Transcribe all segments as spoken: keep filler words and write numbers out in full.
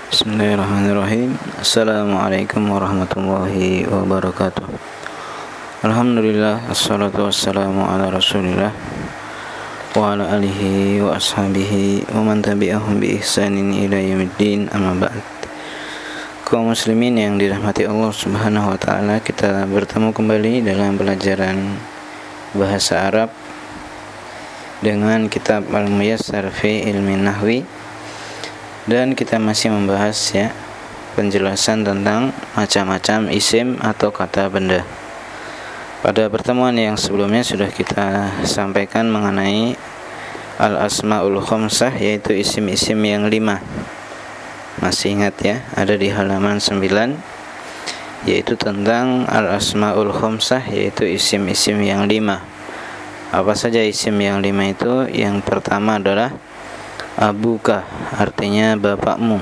Bismillahirrahmanirrahim. Assalamualaikum warahmatullahi wabarakatuh. Alhamdulillah, assalatu wassalamu ala rasulillah wa ala alihi wa ashabihi wa man tabi'ahum bi ihsanin ila yaumiddin, amma ba'd. Kaum muslimin yang dirahmati Allah Subhanahu wa taala, kita bertemu kembali dalam pelajaran bahasa Arab dengan kitab Al-Muyassar fi Ilmin Nahwi, dan kita masih membahas ya penjelasan tentang macam-macam isim atau kata benda. Pada pertemuan yang sebelumnya sudah kita sampaikan mengenai al-asmaul khamsah, yaitu isim-isim yang lima. Masih ingat ya, ada di halaman sembilan, yaitu tentang al-asmaul khamsah, yaitu isim-isim yang lima. Apa saja isim yang lima itu? Yang pertama adalah abuka, artinya bapakmu.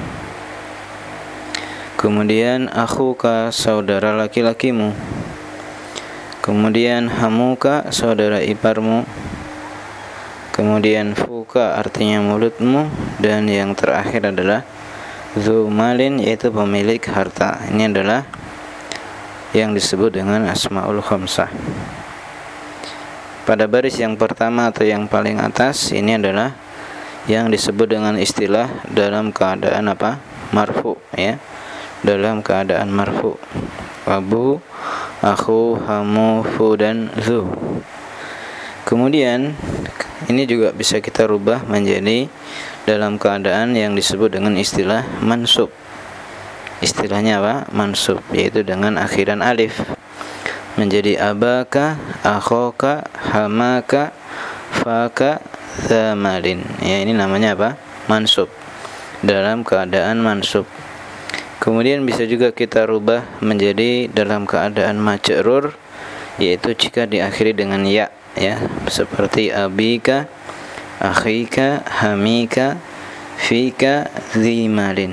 Kemudian akhuka, saudara laki-lakimu. Kemudian hamuka, saudara iparmu. Kemudian fuka, artinya mulutmu. Dan yang terakhir adalah dzu malin, yaitu pemilik harta. Ini adalah yang disebut dengan asmaul khamsah. Pada baris yang pertama atau yang paling atas, ini adalah yang disebut dengan istilah dalam keadaan apa? Marfu, ya. Dalam keadaan marfu. Abu, akhu, hamu, fu, dan zu. Kemudian ini juga bisa kita rubah menjadi dalam keadaan yang disebut dengan istilah mansub. Istilahnya apa? Mansub, yaitu dengan akhiran alif. Menjadi abaka, akhoka, hamaka, faka, zamalin. Ya, ini namanya apa? Mansub. Dalam keadaan mansub. Kemudian bisa juga kita rubah menjadi dalam keadaan majrur, yaitu jika diakhiri dengan ya, ya, seperti abika, akhika, hamika, fika, zimalin.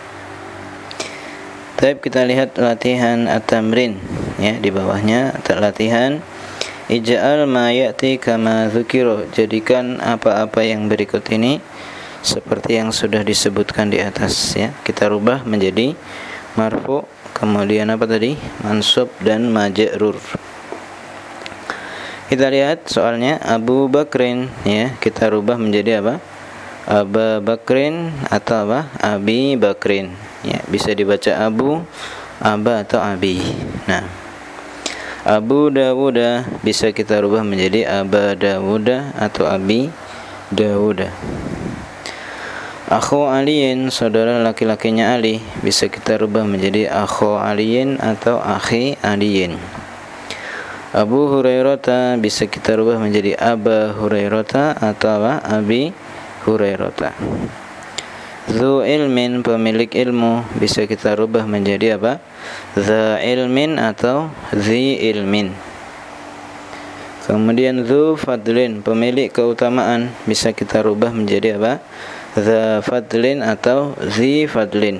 Baik, kita lihat latihan at-tamrin, ya, di bawahnya latihan ij'al ma ya'ti kama dzukira. Jadikan apa-apa yang berikut ini seperti yang sudah disebutkan di atas, ya. Kita rubah menjadi marfu, kemudian apa tadi? Mansub dan majrur. Kita lihat soalnya Abu Bakrin, ya. Kita rubah menjadi apa? Aba Bakrin atau apa? Abi Bakrin. Ya, bisa dibaca Abu, Aba atau Abi. Nah, Abu Dawuda bisa kita rubah menjadi Aba Dawuda atau Abi Dawuda. Akhu Aliyin, saudara laki-lakinya Ali, bisa kita rubah menjadi Akhu Aliyin atau Akhi Aliyin. Abu Hurairah bisa kita rubah menjadi Aba Hurairah atau apa? Abi Hurairah. Dzu ilmin, pemilik ilmu, bisa kita rubah menjadi apa? Dza ilmin atau zi ilmin. Kemudian dzu fadlin, pemilik keutamaan, bisa kita rubah menjadi apa? Dza fadlin atau zi fadlin.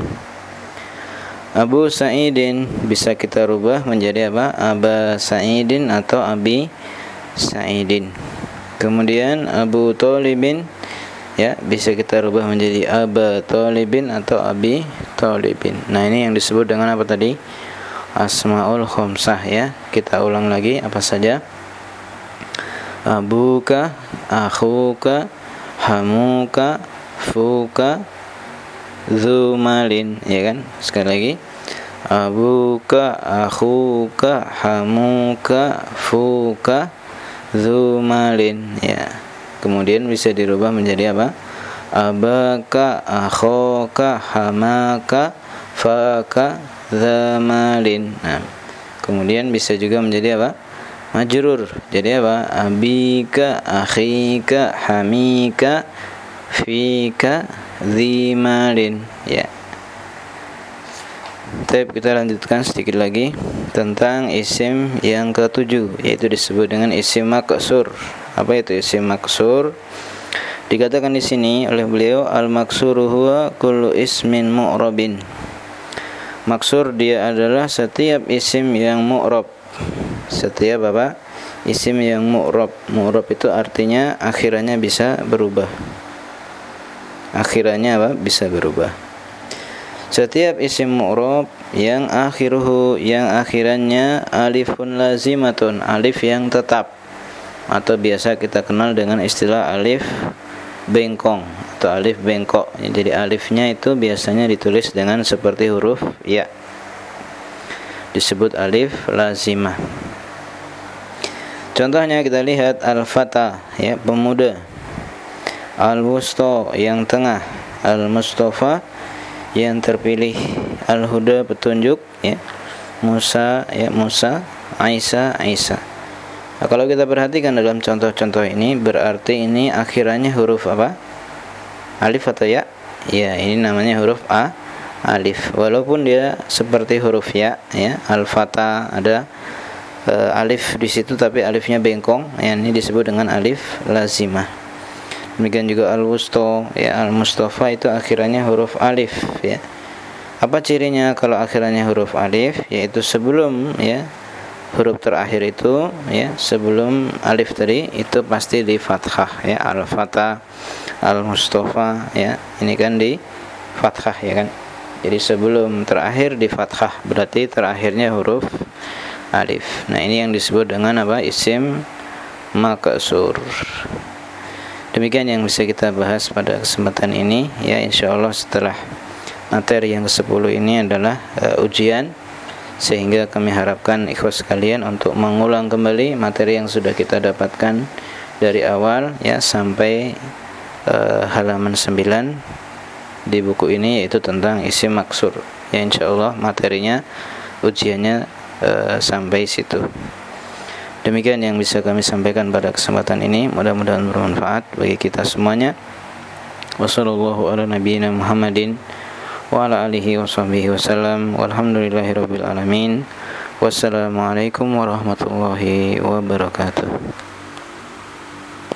Abu Sa'idin bisa kita rubah menjadi apa? Aba Sa'idin atau Abi Sa'idin. Kemudian Abu Thalibin, ya, bisa kita rubah menjadi Aba Thalibin atau Abi Thalibin. Nah, ini yang disebut dengan apa tadi? Asmaul khamsah, ya. Kita ulang lagi apa saja? Abuka, akhuka, hamuka, fuka, dzu malin, ya kan? Sekali lagi. Abuka, akhuka, hamuka, fuka, dzu malin, ya. Kemudian bisa dirubah menjadi apa? Abaka, akhoka, hamaka, faka, zamalin. Nah, kemudian bisa juga menjadi apa? Majrur. Jadi apa? Abika, akhika, hamika, fika, zimalin. Ya. Tapi kita lanjutkan sedikit lagi tentang isim yang ketujuh, yaitu disebut dengan isim maksur. Apa itu isim maksur? Dikatakan di sini oleh beliau, al-maksuru huwa kullu ismin mu'rabin. Maksur dia adalah setiap isim yang mu'rab. Setiap apa? Isim yang mu'rab. Mu'rab itu artinya akhirannya bisa berubah. Akhirannya apa? Bisa berubah. Setiap isim mu'rab yang akhiruhu, yang akhirannya alifun lazimatun, alif yang tetap, atau biasa kita kenal dengan istilah alif bengkong atau alif bengkok. Jadi alifnya itu biasanya ditulis dengan seperti huruf ya, disebut alif lazimah. Contohnya kita lihat al-fata, ya, pemuda, al-wusta, yang tengah, al-mustafa, yang terpilih, al-huda, petunjuk, ya, Musa, ya, Musa, Isa, Isa. Nah, kalau kita perhatikan dalam contoh-contoh ini, berarti ini akhirannya huruf apa? Alif atau ya? Ya, ini namanya huruf a, alif. Walaupun dia seperti huruf ya, ya, al-fata, ada uh, alif di situ, tapi alifnya bengkong, ya, ini disebut dengan alif lazimah. Demikian juga al-wusta, ya, al-mustafa, itu akhirannya huruf alif, ya. Apa cirinya kalau akhirannya huruf alif? Yaitu sebelum, ya, huruf terakhir itu, ya, sebelum alif tadi itu pasti di fathah, ya, al-fatah, al-mustafa, ya, ini kan di fathah, ya kan. Jadi sebelum terakhir di fathah, berarti terakhirnya huruf alif. Nah, ini yang disebut dengan apa? Isim maksur. Demikian yang bisa kita bahas pada kesempatan ini, ya. Insyaallah setelah materi yang kesepuluh ini adalah uh, ujian, sehingga kami harapkan ikhwas sekalian untuk mengulang kembali materi yang sudah kita dapatkan dari awal, ya, sampai uh, halaman sembilan di buku ini, yaitu tentang isim maksur. Ya, insyaallah materinya, ujiannya uh, sampai situ. Demikian yang bisa kami sampaikan pada kesempatan ini, mudah-mudahan bermanfaat bagi kita semuanya. Wassallallahu ala nabiyyina Muhammadin wa ala alihi wa sahbihi wasallam, walhamdulillahirabbil alamin. Wassalamualaikum warahmatullahi wabarakatuh.